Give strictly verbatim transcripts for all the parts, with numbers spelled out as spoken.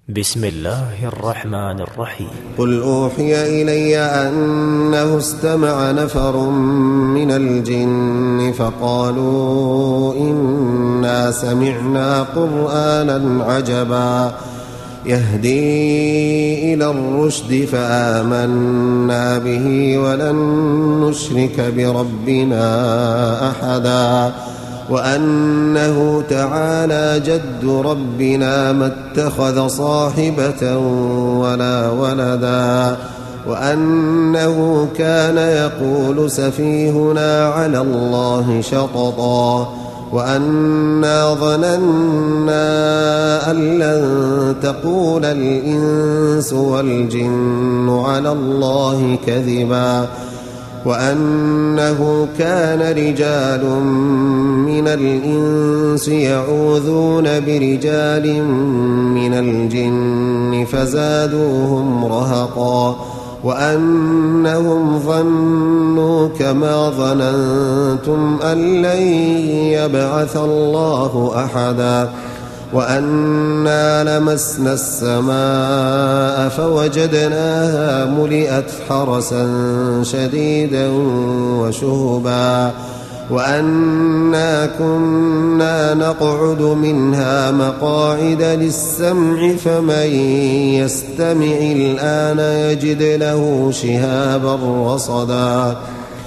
بسم الله الرحمن الرحيم. قل أوحي إلي أنه استمع نفر من الجن فقالوا إنا سمعنا قرآنا عجبا يهدي إلى الرشد فآمنا به ولن نشرك بربنا أحدا وأنه تعالى جد ربنا ما اتخذ صاحبة ولا ولدا وأنه كان يقول سفيهنا على الله شططا وأنا ظننا أن لن تقول الإنس والجن على الله كذبا وأنه كان رجال من الإنس يعوذون برجال من الجن فزادوهم رهقا وأنهم ظنوا كما ظننتم أن لن يبعث الله أحدا وأنا لمسنا السماء فوجدناها ملئت حرسا شديدا وشهبا وأنا كنا نقعد منها مقاعد للسمع فمن يستمع الآن يجد له شهابا رصدا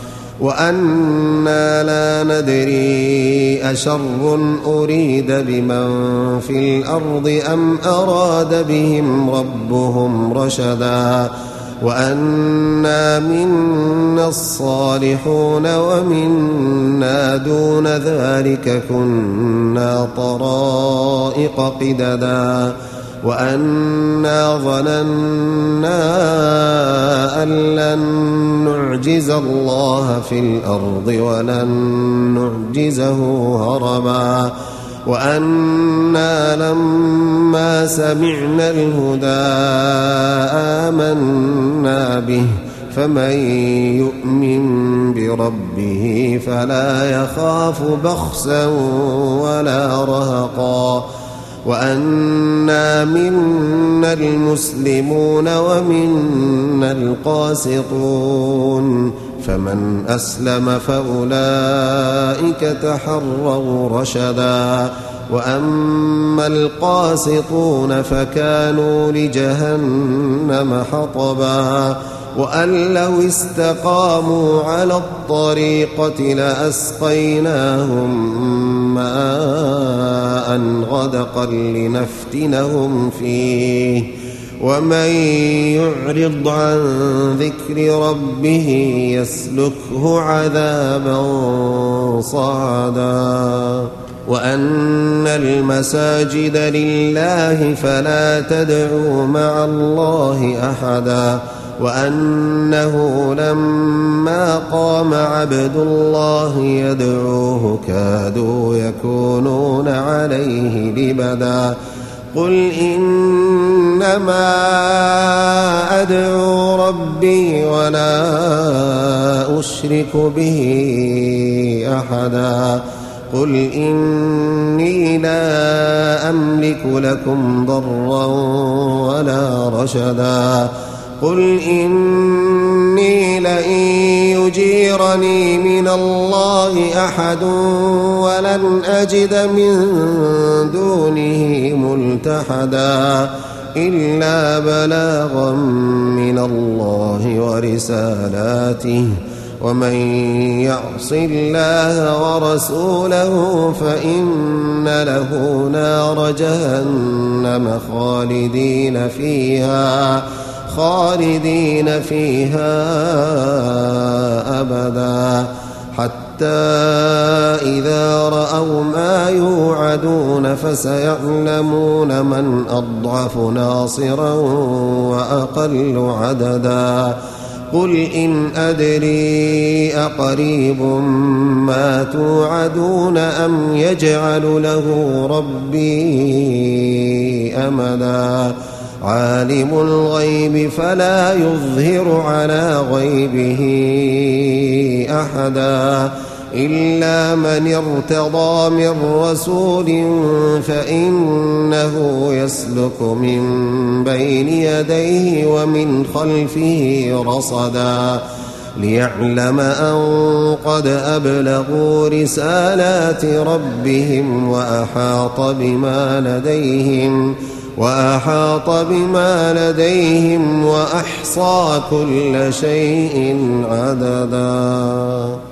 وأنا لا ندري أشر أريد بمن في الأرض أم أراد بهم ربهم رشدا وأنا منا الصالحون ومنا دون ذلك كنا طرائق قددا وأنا ظننا أن لن نعجز الله في الأرض ولن نعجزه هربا وأنا لما سمعنا الهدى آمنا به فمن يؤمن بربه فلا يخاف بخسا ولا رهقا وأنا منا المسلمون ومنا القاسطون فمن أسلم فأولئك تحروا رشدا وأما القاسطون فكانوا لجهنم حطبا وأن لو استقاموا على الطريقة لأسقيناهم ماء غدقا لنفتنهم فيه ومن يعرض عن ذكر ربه يسلكه عذابا صعدا وأن المساجد لله فلا تدعوا مع الله أحدا وأنه لما قام عبد الله يدعوه كادوا يكونون عليه لبدا قل إنما أدعو ربي ولا أشرك به أحدا قل إني لا أملك لكم ضرا ولا رشدا قل إني لئن يجيرني من الله أحد ولن أجد من دونه ملتحدا إلا بلاغا من الله ورسالاته ومن يعص الله ورسوله فإن له نار جهنم خالدين فيها خالدين فيها أبدا حتى إذا رأوا ما يوعدون فسيعلمون من أضعف ناصرا وأقل عددا قل إن أدري أقريب ما توعدون أم يجعل له ربي أمدا عالم الغيب فلا يظهر على غيبه أحدا إلا من ارتضى من رسول فإنه يسلك من بين يديه ومن خلفه رصدا ليعلم أن قد أبلغوا رسالات ربهم وأحاط بما لديهم وأحاط بما لديهم وأحصى كل شيء عددا.